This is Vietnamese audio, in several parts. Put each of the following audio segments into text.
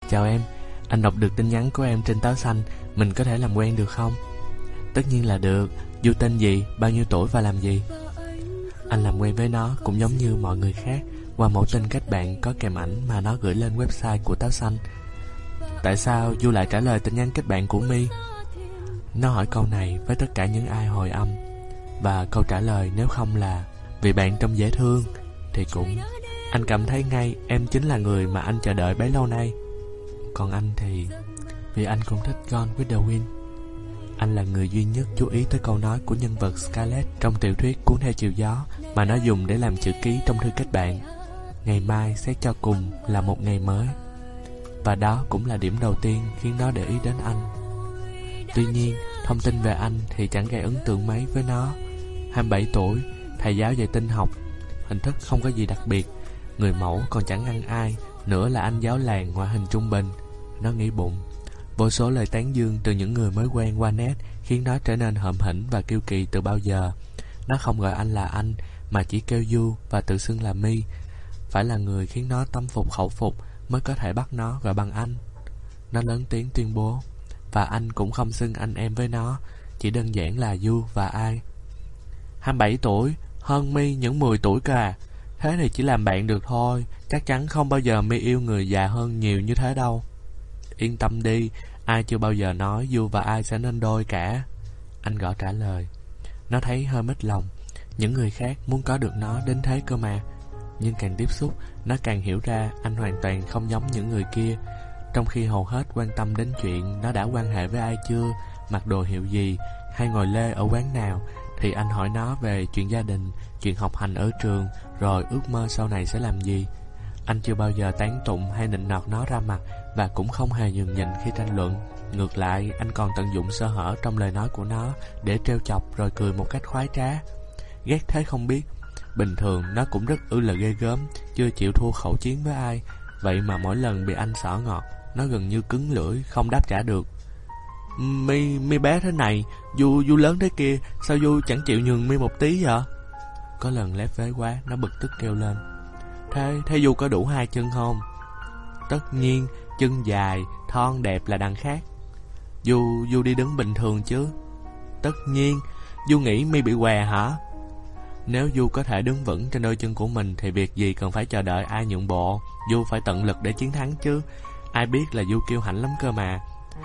Chào em, anh đọc được tin nhắn của em trên táo xanh. Mình có thể làm quen được không? Tất nhiên là được. Du tên gì, bao nhiêu tuổi và làm gì? Anh làm quen với nó cũng giống như mọi người khác, qua mẫu tin kết bạn có kèm ảnh mà nó gửi lên website của táo xanh. Tại sao Du lại trả lời tin nhắn kết bạn của My? Nó hỏi câu này với tất cả những ai hồi âm, và câu trả lời nếu không là vì bạn trông dễ thương thì cũng anh cảm thấy ngay em chính là người mà anh chờ đợi bấy lâu nay. Còn anh thì vì anh cũng thích Gone with the Wind. Anh là người duy nhất chú ý tới câu nói của nhân vật Scarlett trong tiểu thuyết Cuốn theo chiều gió mà nó dùng để làm chữ ký trong thư kết bạn. Ngày mai xét cho cùng là một ngày mới. Và đó cũng là điểm đầu tiên khiến nó để ý đến anh. Tuy nhiên, thông tin về anh thì chẳng gây ấn tượng mấy với nó. 27 tuổi, thầy giáo dạy tin học, hình thức không có gì đặc biệt, người mẫu còn chẳng ăn ai, nữa là anh giáo làng ngoại hình trung bình. Nó nghĩ bụng. Vô số lời tán dương từ những người mới quen qua nét khiến nó trở nên hậm hĩnh và kiêu kỳ từ bao giờ. Nó không gọi anh là anh mà chỉ kêu Du và tự xưng là My. Phải là người khiến nó tâm phục khẩu phục mới có thể bắt nó gọi bằng anh. Nó lớn tiếng tuyên bố. Và anh cũng không xưng anh em với nó, chỉ đơn giản là Du và ai. 27 tuổi, hơn My những 10 tuổi cơ à. Thế thì chỉ làm bạn được thôi, chắc chắn không bao giờ My yêu người già hơn nhiều như thế đâu. Yên tâm đi, ai chưa bao giờ nói Du và ai sẽ nên đôi cả. Anh gõ trả lời. Nó thấy hơi mếch lòng. Những người khác muốn có được nó đến thế cơ mà. Nhưng càng tiếp xúc, nó càng hiểu ra anh hoàn toàn không giống những người kia. Trong khi hầu hết quan tâm đến chuyện nó đã quan hệ với ai chưa, mặc đồ hiệu gì, hay ngồi lê ở quán nào, thì anh hỏi nó về chuyện gia đình, chuyện học hành ở trường, rồi ước mơ sau này sẽ làm gì. Anh chưa bao giờ tán tụng hay nịnh nọt nó ra mặt, và cũng không hề nhường nhịn khi tranh luận. Ngược lại, anh còn tận dụng sơ hở trong lời nói của nó để trêu chọc rồi cười một cách khoái trá. Ghét thế không biết. Bình thường nó cũng rất là ghê gớm, chưa chịu thua khẩu chiến với ai. Vậy mà mỗi lần bị anh xỏ ngọt, nó gần như cứng lưỡi, không đáp trả được. My bé thế này, Du lớn thế kia, sao Du chẳng chịu nhường My một tí vậy? Có lần lép vế quá, nó bực tức kêu lên. Thế Du có đủ 2 chân không? Tất nhiên, chân dài, thon đẹp là đằng khác. Du đi đứng bình thường chứ? Tất nhiên. Du nghĩ My bị què hả? Nếu Du có thể đứng vững trên đôi chân của mình thì việc gì cần phải chờ đợi ai nhượng bộ. Du phải tận lực để chiến thắng chứ. Ai biết là Du kiêu hãnh lắm cơ mà.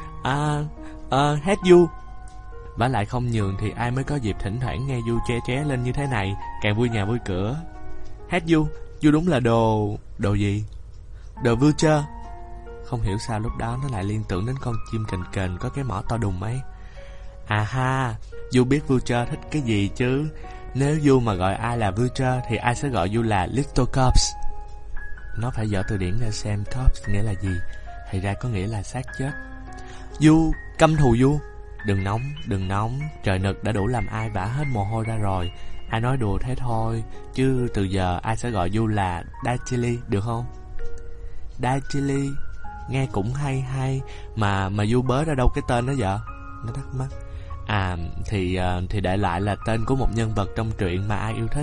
Hét Du. Vả lại không nhường thì ai mới có dịp thỉnh thoảng nghe Du che lên như thế này, càng vui nhà vui cửa. Hét Du đúng là đồ gì? Đồ vulture. Không hiểu sao lúc đó nó lại liên tưởng đến con chim cành kềnh có cái mỏ to đùng ấy. À ha, Du biết vulture thích cái gì chứ. Nếu Du mà gọi ai là vulture thì ai sẽ gọi Du là little corpse. Nó phải dở từ điển ra xem corpse nghĩa là gì. Thì ra có nghĩa là xác chết. Du, căm thù Du. Đừng nóng, trời nực đã đủ làm ai vã hết mồ hôi ra rồi. Ai nói đùa thế thôi, chứ từ giờ ai sẽ gọi Du là Dachili được không? Dachili, nghe cũng hay, mà Du bớ ra đâu cái tên đó vậy? Nó thắc mắc. Thì đại lại là tên của một nhân vật trong truyện mà ai yêu thích.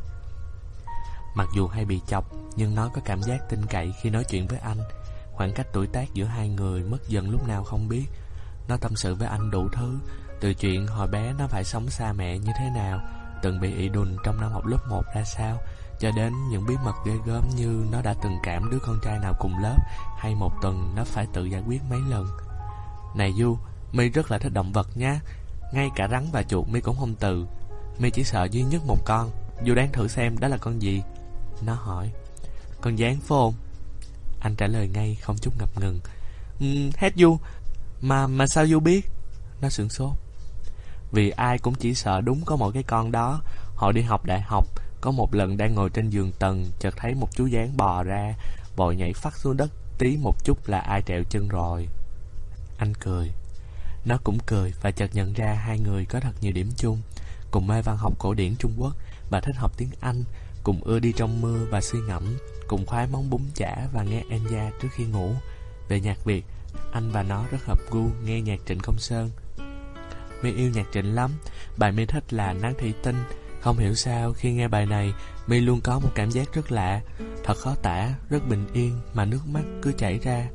Mặc dù hay bị chọc, nhưng nó có cảm giác tin cậy khi nói chuyện với anh. Khoảng cách tuổi tác giữa hai người mất dần lúc nào không biết. Nó tâm sự với anh đủ thứ, từ chuyện hồi bé nó phải sống xa mẹ như thế nào, từng bị ị đùn trong năm học lớp 1 ra sao, cho đến những bí mật ghê gớm như nó đã từng cảm đứa con trai nào cùng lớp, hay một tuần nó phải tự giải quyết mấy lần. Này Du, My rất là thích động vật nhá. Ngay cả rắn và chuột My cũng không từ. My chỉ sợ duy nhất một con. Du đoán thử xem đó là con gì? Nó hỏi. Con gián phải không? Anh trả lời ngay không chút ngập ngừng. Hét Du. Mà sao Du biết? Nó sửng sốt. Vì ai cũng chỉ sợ đúng có một cái con đó. Họ đi học đại học, có một lần đang ngồi trên giường tầng, chợt thấy một chú gián bò ra, vội nhảy phắt xuống đất, tí một chút là ai trẹo chân rồi. Anh cười. Nó cũng cười và chợt nhận ra hai người có thật nhiều điểm chung. Cùng mê văn học cổ điển Trung Quốc và thích học tiếng Anh, cùng ưa đi trong mưa và suy ngẫm, cùng khoái món bún chả và nghe Enya trước khi ngủ. Về nhạc Việt, anh và nó rất hợp gu nghe nhạc Trịnh Công Sơn. My yêu nhạc Trịnh lắm. Bài My thích là Nắng Thủy Tinh. Không hiểu sao khi nghe bài này, My luôn có một cảm giác rất lạ, thật khó tả, rất bình yên mà nước mắt cứ chảy ra.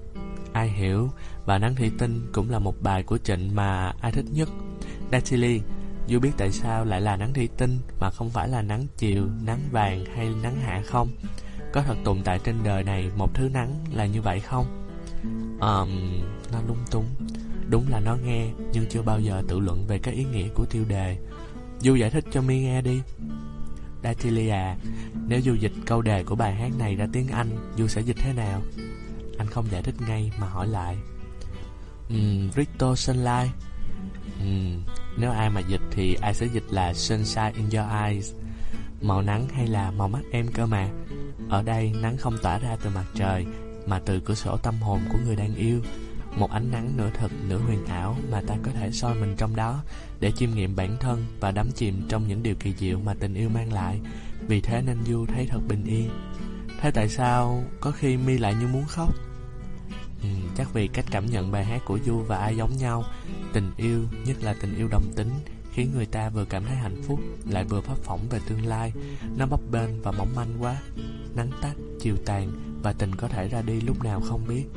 Ai hiểu, và Nắng Thủy Tinh cũng là một bài của Trịnh mà ai thích nhất. Datilly, Du biết tại sao lại là nắng thủy tinh mà không phải là nắng chiều, nắng vàng hay nắng hạ không? Có thật tồn tại trên đời này một thứ nắng là như vậy không? Nó lung túng. Đúng là nó nghe nhưng chưa bao giờ tự luận về cái ý nghĩa của tiêu đề. Du giải thích cho mi nghe đi. Datilly à, nếu Du dịch câu đề của bài hát này ra tiếng Anh, Du sẽ dịch thế nào? Anh không giải thích ngay mà hỏi lại. Rito Sunlight. Nếu ai mà dịch thì ai sẽ dịch là Sunshine in your eyes. Màu nắng hay là màu mắt em cơ mà. Ở đây nắng không tỏa ra từ mặt trời, mà từ cửa sổ tâm hồn của người đang yêu. Một ánh nắng nửa thật nửa huyền ảo mà ta có thể soi mình trong đó, để chiêm nghiệm bản thân và đắm chìm trong những điều kỳ diệu mà tình yêu mang lại. Vì thế nên Du thấy thật bình yên. Thế tại sao có khi mi lại như muốn khóc? Chắc vì cách cảm nhận bài hát của Du và ai giống nhau. Tình yêu, nhất là tình yêu đồng tính, khiến người ta vừa cảm thấy hạnh phúc, lại vừa phấp phỏng về tương lai. Nó bấp bênh và mỏng manh quá. Nắng tắt, chiều tàn, và tình có thể ra đi lúc nào không biết.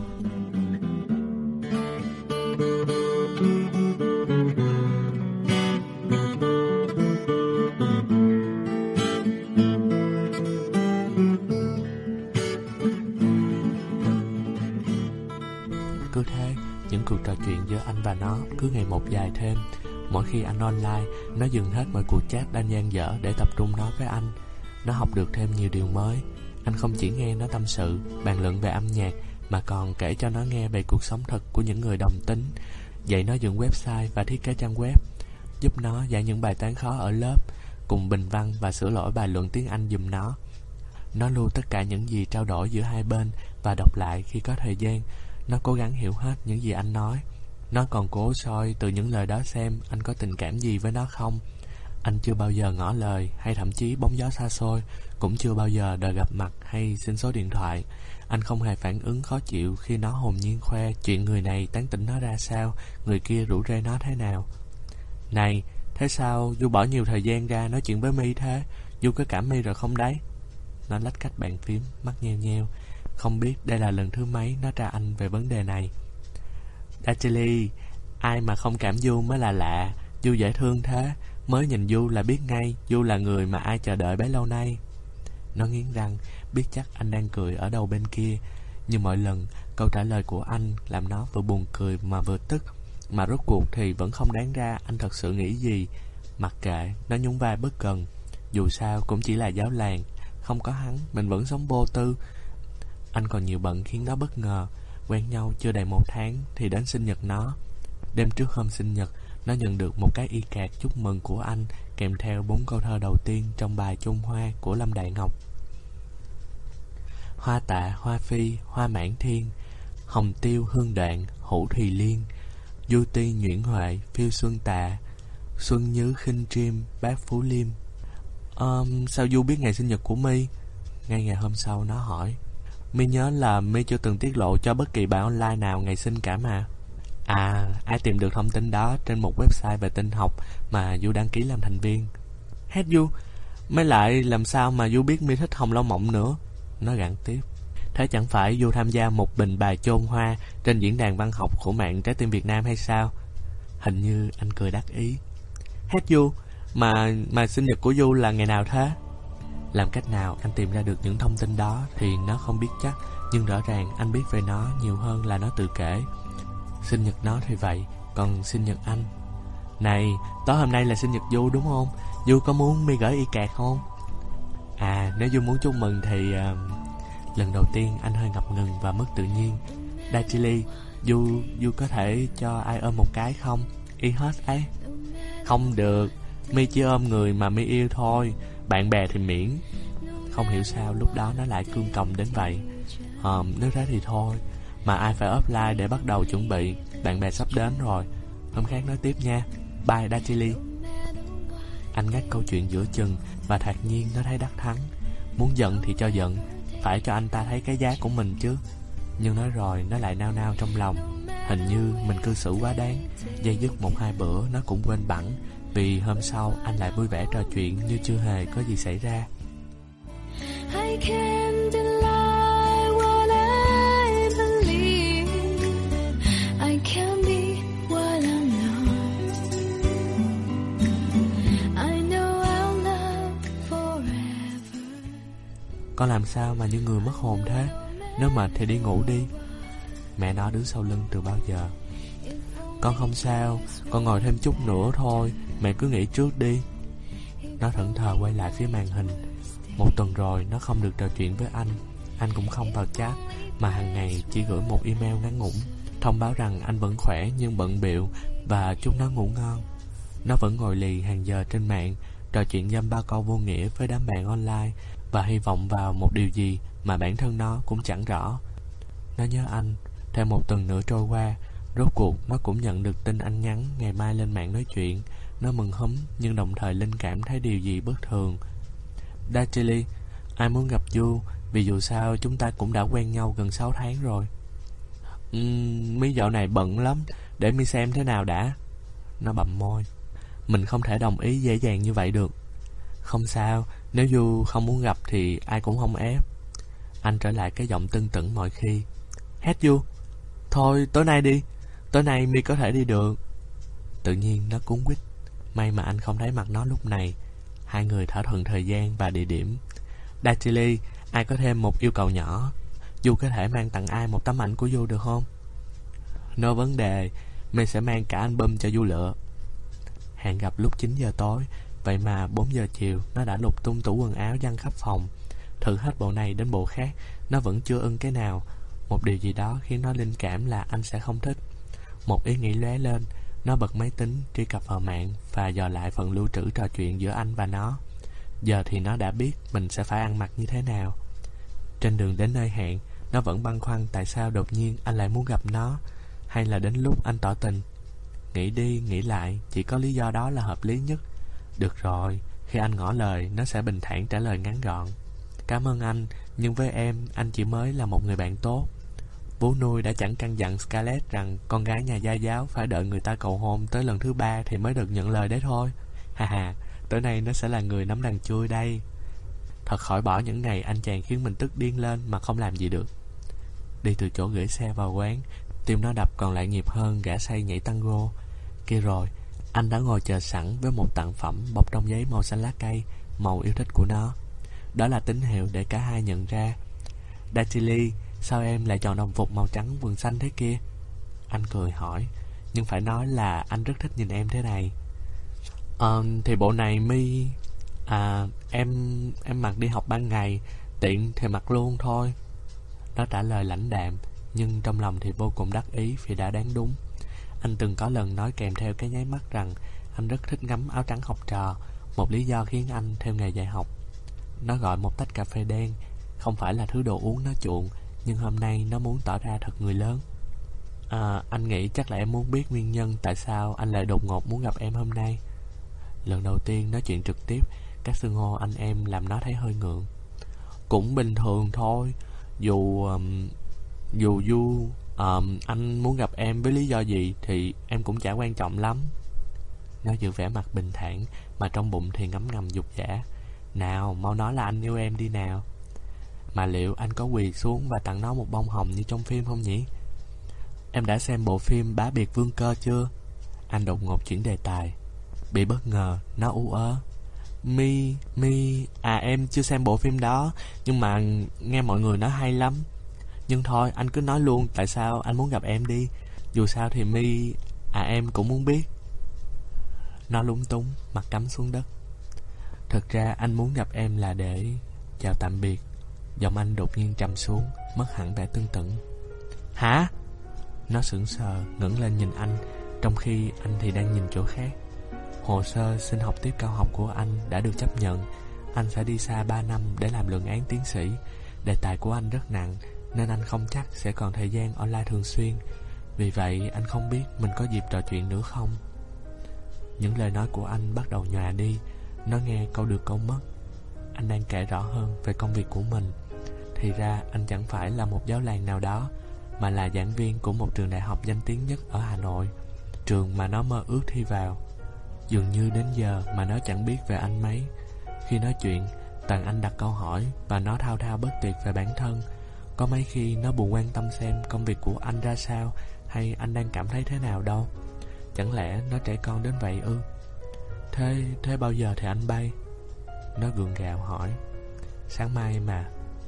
Cứ thế, những cuộc trò chuyện giữa anh và nó cứ ngày một dài thêm. Mỗi khi anh online, nó dừng hết mọi cuộc chat đang dang dở để tập trung nói với anh. Nó học được thêm nhiều điều mới. Anh không chỉ nghe nó tâm sự, bàn luận về âm nhạc, mà còn kể cho nó nghe về cuộc sống thật của những người đồng tính, dạy nó dựng website và thiết kế trang web, giúp nó giải những bài toán khó ở lớp, cùng bình văn và sửa lỗi bài luận tiếng Anh giùm nó. Nó lưu tất cả những gì trao đổi giữa hai bên và đọc lại khi có thời gian. Nó cố gắng hiểu hết những gì anh nói. Nó còn cố soi từ những lời đó xem anh có tình cảm gì với nó không. Anh chưa bao giờ ngỏ lời hay thậm chí bóng gió xa xôi, cũng chưa bao giờ đòi gặp mặt hay xin số điện thoại. Anh không hề phản ứng khó chịu khi nó hồn nhiên khoe chuyện người này tán tỉnh nó ra sao, người kia rủ rê nó thế nào. Này, thế sao Du bỏ nhiều thời gian ra nói chuyện với mi thế? Du có cảm mi rồi không đấy? Nó lách cách bàn phím, mắt nheo nheo. Không biết đây là lần thứ mấy nó tra anh về vấn đề này. Datilly, ai mà không cảm Du mới là lạ. Du dễ thương thế, mới nhìn Du là biết ngay Du là người mà ai chờ đợi bấy lâu nay. Nó nghiến răng, biết chắc anh đang cười ở đầu bên kia. Như mọi lần, câu trả lời của anh làm nó vừa buồn cười mà vừa tức. Mà rốt cuộc thì vẫn không đáng ra anh thật sự nghĩ gì. Mặc kệ, nó nhún vai bất cần. Dù sao cũng chỉ là giáo làng, không có hắn mình vẫn sống vô tư. Anh còn nhiều bận khiến nó bất ngờ. Quen nhau chưa đầy 1 tháng thì đến sinh nhật nó. Đêm trước hôm sinh nhật, nó nhận được một cái y-card chúc mừng của anh, kèm theo 4 câu thơ đầu tiên trong bài Chôn Hoa của Lâm Đại Ngọc. Hoa tạ, hoa phi, hoa mãn thiên, hồng tiêu, hương đoạn, hữu thùy liên, du ti, nhuyễn huệ, phiêu xuân tạ, xuân nhứ, khinh triêm, bát phú liêm. Sao Du biết ngày sinh nhật của mi? Ngay ngày hôm sau nó hỏi. Mi nhớ là mi chưa từng tiết lộ cho bất kỳ bài online nào ngày sinh cả mà. À, ai tìm được thông tin đó trên một website về tin học mà Du đăng ký làm thành viên. Hết Du, mới lại làm sao mà Du biết mi thích Hồng Lâu Mộng nữa? Nó gặng tiếp. Thế chẳng phải Du tham gia một bình bài chôn hoa trên diễn đàn văn học của mạng Trái Tim Việt Nam hay sao? Hình như anh cười đắc ý. Hết Du, mà sinh nhật của Du là ngày nào thế? Làm cách nào anh tìm ra được những thông tin đó thì nó không biết chắc, nhưng rõ ràng anh biết về nó nhiều hơn là nó tự kể. Sinh nhật nó thì vậy, còn sinh nhật anh. Này, tối hôm nay là sinh nhật Du đúng không? Du có muốn mi gửi y-card không? À, nếu Du muốn chúc mừng thì... Lần đầu tiên anh hơi ngập ngừng và mất tự nhiên. Datilly, Du có thể cho ai ôm một cái không? Y hết ấy. Không được, mi chỉ ôm người mà mi yêu thôi, bạn bè thì miễn. Không hiểu sao lúc đó nó lại cương còng đến vậy. Nếu thế thì thôi, mà ai phải offline để bắt đầu chuẩn bị, bạn bè sắp đến rồi. Hôm khác nói tiếp nha. Bye Datilly. Anh ngắt câu chuyện giữa chừng và thản nhiên nó thấy đắc thắng. Muốn giận thì cho giận, phải cho anh ta thấy cái giá của mình chứ. Nhưng nói rồi nó lại nao nao trong lòng. Hình như mình cư xử quá đáng. Dây dứt 1-2 bữa nó cũng quên bẵng. Vì hôm sau anh lại vui vẻ trò chuyện như chưa hề có gì xảy ra. I can't deny what I believe. Con làm sao mà như người mất hồn thế? Nếu mệt thì đi ngủ đi. Mẹ nó đứng sau lưng từ bao giờ. Con không sao, con ngồi thêm chút nữa thôi, mẹ cứ nghỉ trước đi. Nó thẫn thờ quay lại phía màn hình. Một tuần rồi nó không được trò chuyện với anh cũng không vào chat, mà hàng ngày chỉ gửi một email ngắn ngủn thông báo rằng anh vẫn khỏe nhưng bận bịu và chúc nó ngủ ngon. Nó vẫn ngồi lì hàng giờ trên mạng, trò chuyện dăm ba câu vô nghĩa với đám bạn online và hy vọng vào một điều gì mà bản thân nó cũng chẳng rõ. Nó nhớ anh. Thêm một tuần nữa trôi qua, rốt cuộc nó cũng nhận được tin anh nhắn ngày mai lên mạng nói chuyện. Nó mừng húm nhưng đồng thời linh cảm thấy điều gì bất thường. Dachili, ai muốn gặp Du, vì dù sao chúng ta cũng đã quen nhau gần 6 tháng rồi. Mi dạo này bận lắm, để mi xem thế nào đã. Nó bặm môi. Mình không thể đồng ý dễ dàng như vậy được. Không sao, nếu Du không muốn gặp thì ai cũng không ép. Anh trở lại cái giọng tưng tửng mọi khi. Hét Du, thôi tối nay đi, tối nay mi có thể đi được. Tự nhiên nó cuống quýt. May mà anh không thấy mặt nó lúc này. Hai người thỏa thuận thời gian và địa điểm. Dachili, ai có thêm một yêu cầu nhỏ. Du có thể mang tặng ai một tấm ảnh của Du được không? No vấn đề, mình sẽ mang cả album cho Du lựa. Hẹn gặp lúc 9 giờ tối, vậy mà 4 giờ chiều nó đã lục tung tủ quần áo văng khắp phòng. Thử hết bộ này đến bộ khác, nó vẫn chưa ưng cái nào. Một điều gì đó khiến nó linh cảm là anh sẽ không thích. Một ý nghĩ lóe lên, nó bật máy tính, truy cập vào mạng và dò lại phần lưu trữ trò chuyện giữa anh và nó. Giờ thì nó đã biết mình sẽ phải ăn mặc như thế nào. Trên đường đến nơi hẹn, nó vẫn băn khoăn tại sao đột nhiên anh lại muốn gặp nó, hay là đến lúc anh tỏ tình. Nghĩ đi nghĩ lại, chỉ có lý do đó là hợp lý nhất. Được rồi, khi anh ngỏ lời, nó sẽ bình thản trả lời ngắn gọn. Cảm ơn anh, nhưng với em, anh chỉ mới là một người bạn tốt. Bố nuôi đã chẳng căn dặn Scarlett rằng con gái nhà gia giáo phải đợi người ta cầu hôn tới lần thứ 3 thì mới được nhận lời đấy thôi. Hà hà, tối nay nó sẽ là người nắm đằng chui đây. Thật khỏi bỏ những ngày anh chàng khiến mình tức điên lên mà không làm gì được. Đi từ chỗ gửi xe vào quán, tim nó đập còn lại nhịp hơn gã say nhảy tango. Kia rồi, anh đã ngồi chờ sẵn với một tặng phẩm bọc trong giấy màu xanh lá cây, màu yêu thích của nó. Đó là tín hiệu để cả hai nhận ra. Dachili, sao em lại chọn đồng phục màu trắng quần xanh thế kia? Anh cười hỏi, nhưng phải nói là anh rất thích nhìn em thế này. Thì bộ này mi... em mặc đi học ban ngày, tiện thì mặc luôn thôi. Nó trả lời lãnh đạm, nhưng trong lòng thì vô cùng đắc ý vì đã đoán đúng. Anh từng có lần nói kèm theo cái nháy mắt rằng anh rất thích ngắm áo trắng học trò, một lý do khiến anh theo nghề dạy học. Nó gọi một tách cà phê đen, không phải là thứ đồ uống nó chuộng, nhưng hôm nay nó muốn tỏ ra thật người lớn. Anh nghĩ chắc là em muốn biết nguyên nhân tại sao anh lại đột ngột muốn gặp em hôm nay. Lần đầu tiên nói chuyện trực tiếp, các xưng hô anh em làm nó thấy hơi ngượng. Cũng bình thường thôi. Dù anh muốn gặp em với lý do gì thì em cũng chả quan trọng lắm. Nó giữ vẻ mặt bình thản, mà trong bụng thì ngấm ngầm dục dã. Nào, mau nói là anh yêu em đi nào. Mà liệu anh có quỳ xuống và tặng nó một bông hồng như trong phim không nhỉ? Em đã xem bộ phim Bá Biệt Vương Cơ chưa? Anh đột ngột chuyển đề tài. Bị bất ngờ, nó ú ớ. Em chưa xem bộ phim đó, nhưng mà nghe mọi người nói hay lắm. Nhưng thôi, anh cứ nói luôn tại sao anh muốn gặp em đi. Dù sao thì em cũng muốn biết. Nó lúng túng, mặt cắm xuống đất. Thực ra anh muốn gặp em là để chào tạm biệt. Giọng anh đột nhiên trầm xuống, mất hẳn vẻ tưng tửng. Hả? Nó sững sờ, ngẩng lên nhìn anh, trong khi anh thì đang nhìn chỗ khác. Hồ sơ xin học tiếp cao học của anh đã được chấp nhận. Anh sẽ đi xa 3 năm để làm luận án tiến sĩ. Đề tài của anh rất nặng, nên anh không chắc sẽ còn thời gian online thường xuyên. Vì vậy anh không biết mình có dịp trò chuyện nữa không. Những lời nói của anh bắt đầu nhòa đi. Nó nghe câu được câu mất. Anh đang kể rõ hơn về công việc của mình. Thì ra anh chẳng phải là một giáo làng nào đó, mà là giảng viên của một trường đại học danh tiếng nhất ở Hà Nội, trường mà nó mơ ước thi vào. Dường như đến giờ mà nó chẳng biết về anh mấy. Khi nói chuyện, toàn anh đặt câu hỏi và nó thao thao bất tuyệt về bản thân. Có mấy khi nó buồn quan tâm xem công việc của anh ra sao, hay anh đang cảm thấy thế nào đâu. Chẳng lẽ nó trẻ con đến vậy ư? Thế bao giờ thì anh bay? Nó gượng gạo hỏi. Sáng mai mà.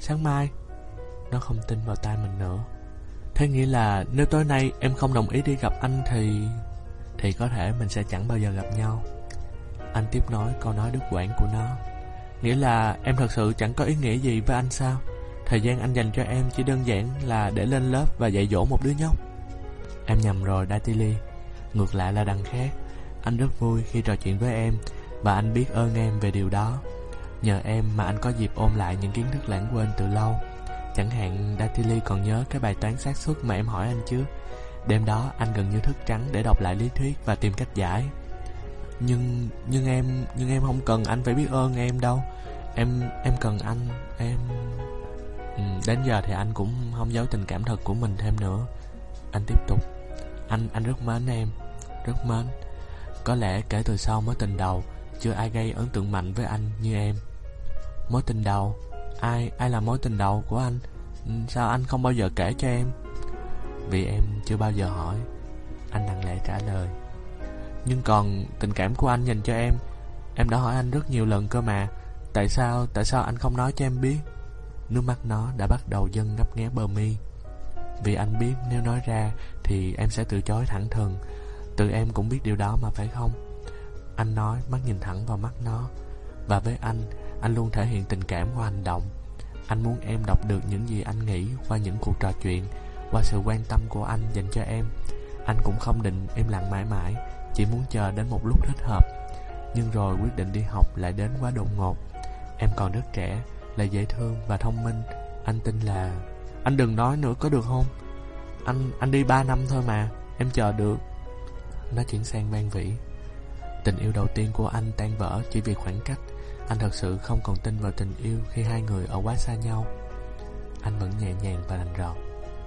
Sáng mai. Nó không tin vào tai mình nữa. Thế nghĩa là nếu tối nay em không đồng ý đi gặp anh thì có thể mình sẽ chẳng bao giờ gặp nhau. Anh tiếp nói câu nói đứt quãng của nó. Nghĩa là em thật sự chẳng có ý nghĩa gì với anh sao? Thời gian anh dành cho em chỉ đơn giản là để lên lớp và dạy dỗ một đứa nhóc. Em nhầm rồi Datili. Ngược lại là đằng khác. Anh rất vui khi trò chuyện với em, và anh biết ơn em về điều đó. Nhờ em mà anh có dịp ôn lại những kiến thức lãng quên từ lâu. Chẳng hạn Datili còn nhớ cái bài toán xác suất mà em hỏi anh chứ? Đêm đó anh gần như thức trắng để đọc lại lý thuyết và tìm cách giải. Nhưng em không cần anh phải biết ơn em đâu. Em cần anh. Đến giờ thì anh cũng không giấu tình cảm thật của mình thêm nữa. Anh tiếp tục. Anh rất mến em, rất mến. Có lẽ kể từ sau mối tình đầu, chưa ai gây ấn tượng mạnh với anh như em. Mối tình đầu? Ai là mối tình đầu của anh? Sao anh không bao giờ kể cho em? Vì em chưa bao giờ hỏi. Anh lặng lẽ trả lời. Nhưng còn tình cảm của anh dành cho em đã hỏi anh rất nhiều lần cơ mà. Tại sao anh không nói cho em biết? Nước mắt nó đã bắt đầu dâng ngấp nghé bờ mi. Vì anh biết nếu nói ra thì em sẽ từ chối thẳng thừng. Tự em cũng biết điều đó mà phải không? Anh nói, mắt nhìn thẳng vào mắt nó. Và với anh luôn thể hiện tình cảm qua hành động. Anh muốn em đọc được những gì anh nghĩ qua những cuộc trò chuyện, qua sự quan tâm của anh dành cho em. Anh cũng không định im lặng mãi mãi, chỉ muốn chờ đến một lúc thích hợp. Nhưng rồi quyết định đi học lại đến quá đột ngột. Em còn rất trẻ, là dễ thương và thông minh. Anh tin là... Anh đừng nói nữa có được không? Anh đi 3 năm thôi mà, em chờ được. Nó chuyển sang van vỉ. Tình yêu đầu tiên của anh tan vỡ chỉ vì khoảng cách. Anh thật sự không còn tin vào tình yêu khi hai người ở quá xa nhau. Anh vẫn nhẹ nhàng và rành rọt.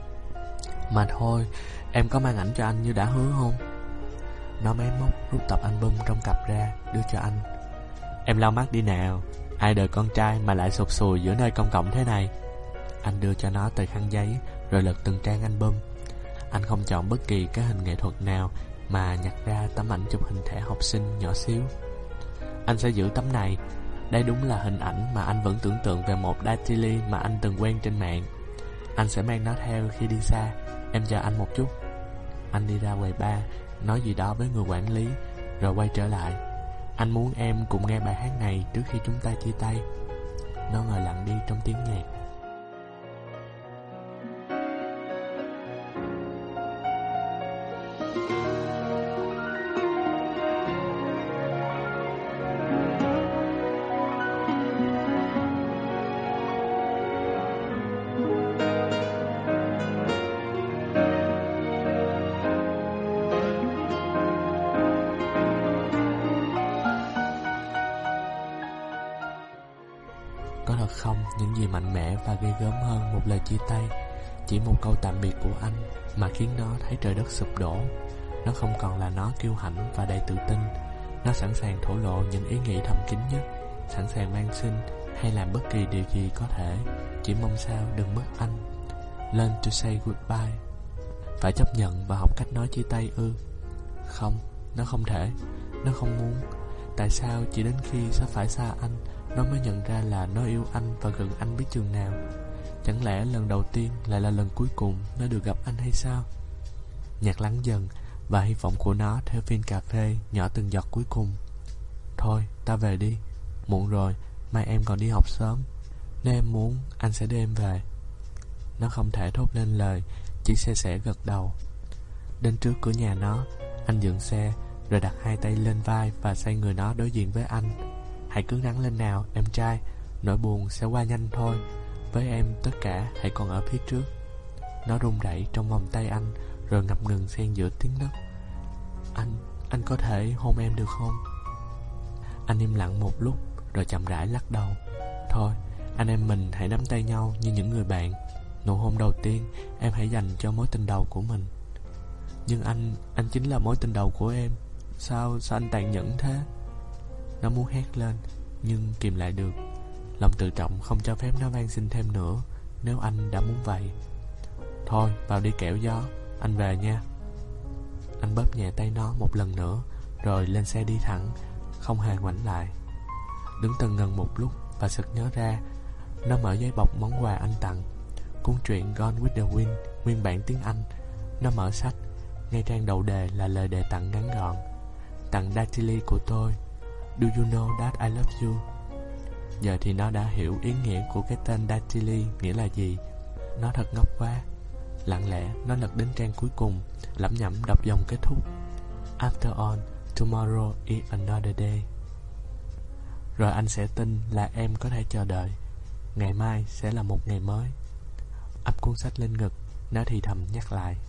Mà thôi, em có mang ảnh cho anh như đã hứa không? Nó méo móc rút tập album trong cặp ra, đưa cho anh. Em lau mắt đi nào. Ai đời con trai mà lại sụp sùi giữa nơi công cộng thế này? Anh đưa cho nó tờ khăn giấy, rồi lật từng trang album. Anh không chọn bất kỳ cái hình nghệ thuật nào, mà nhặt ra tấm ảnh chụp hình thể học sinh nhỏ xíu. Anh sẽ giữ tấm này. Đây đúng là hình ảnh mà anh vẫn tưởng tượng về một Datili mà anh từng quen trên mạng. Anh sẽ mang nó theo khi đi xa. Em chờ anh một chút. Anh đi ra quầy bar, nói gì đó với người quản lý, rồi quay trở lại. Anh muốn em cùng nghe bài hát này trước khi chúng ta chia tay. Nó ngồi lặng đi trong tiếng nhạc. Có thật không, những gì mạnh mẽ và ghê gớm hơn một lời chia tay, chỉ một câu tạm biệt của anh mà khiến nó thấy trời đất sụp đổ. Nó không còn là nó kiêu hãnh và đầy tự tin. Nó sẵn sàng thổ lộ những ý nghĩ thầm kín nhất, sẵn sàng van xin hay làm bất kỳ điều gì có thể, chỉ mong sao đừng mất anh. Learn to say goodbye. Phải chấp nhận và học cách nói chia tay ư? Không, nó không thể. Nó không muốn. Tại sao chỉ đến khi sắp phải xa anh, nó mới nhận ra là nó yêu anh và gần anh biết chừng nào? Chẳng lẽ lần đầu tiên lại là lần cuối cùng nó được gặp anh hay sao? Nhạc lắng dần, và hy vọng của nó theo phin cà phê nhỏ từng giọt cuối cùng. Thôi, ta về đi. Muộn rồi, mai em còn đi học sớm. Nếu em muốn, anh sẽ đưa em về. Nó không thể thốt lên lời, chỉ se sẻ gật đầu. Đến trước cửa nhà nó, anh dựng xe, rồi đặt hai tay lên vai và xoay người nó đối diện với anh. Hãy cứ nắng lên nào, em trai. Nỗi buồn sẽ qua nhanh thôi. Với em, tất cả hãy còn ở phía trước. Nó run rẩy trong vòng tay anh, rồi ngập ngừng xen giữa tiếng nấc. Anh có thể hôn em được không? Anh im lặng một lúc, rồi chậm rãi lắc đầu. Thôi, anh em mình hãy nắm tay nhau như những người bạn. Nụ hôn đầu tiên, em hãy dành cho mối tình đầu của mình. Nhưng anh chính là mối tình đầu của em. Sao anh tàn nhẫn thế? Nó muốn hét lên, nhưng kìm lại được. Lòng tự trọng không cho phép nó van xin thêm nữa, nếu anh đã muốn vậy. Thôi, vào đi kẻo gió, anh về nha. Anh bóp nhẹ tay nó một lần nữa, rồi lên xe đi thẳng, không hề ngoảnh lại. Đứng tần ngần một lúc và sực nhớ ra, Nó mở giấy bọc món quà anh tặng, cuốn truyện Gone with the Wind, nguyên bản tiếng Anh. Nó mở sách, ngay trang đầu đề là lời đề tặng ngắn gọn: tặng Datilly của tôi. Do you know that I love you? Giờ thì nó đã hiểu ý nghĩa của cái tên Datilly nghĩa là gì. Nó thật ngốc quá. Lặng lẽ nó lật đến trang cuối cùng, lẩm nhẩm đọc dòng kết thúc: After all, tomorrow is another day. Rồi anh sẽ tin là em có thể chờ đợi. Ngày mai sẽ là một ngày mới. Ấp cuốn sách lên ngực, nó thì thầm nhắc lại.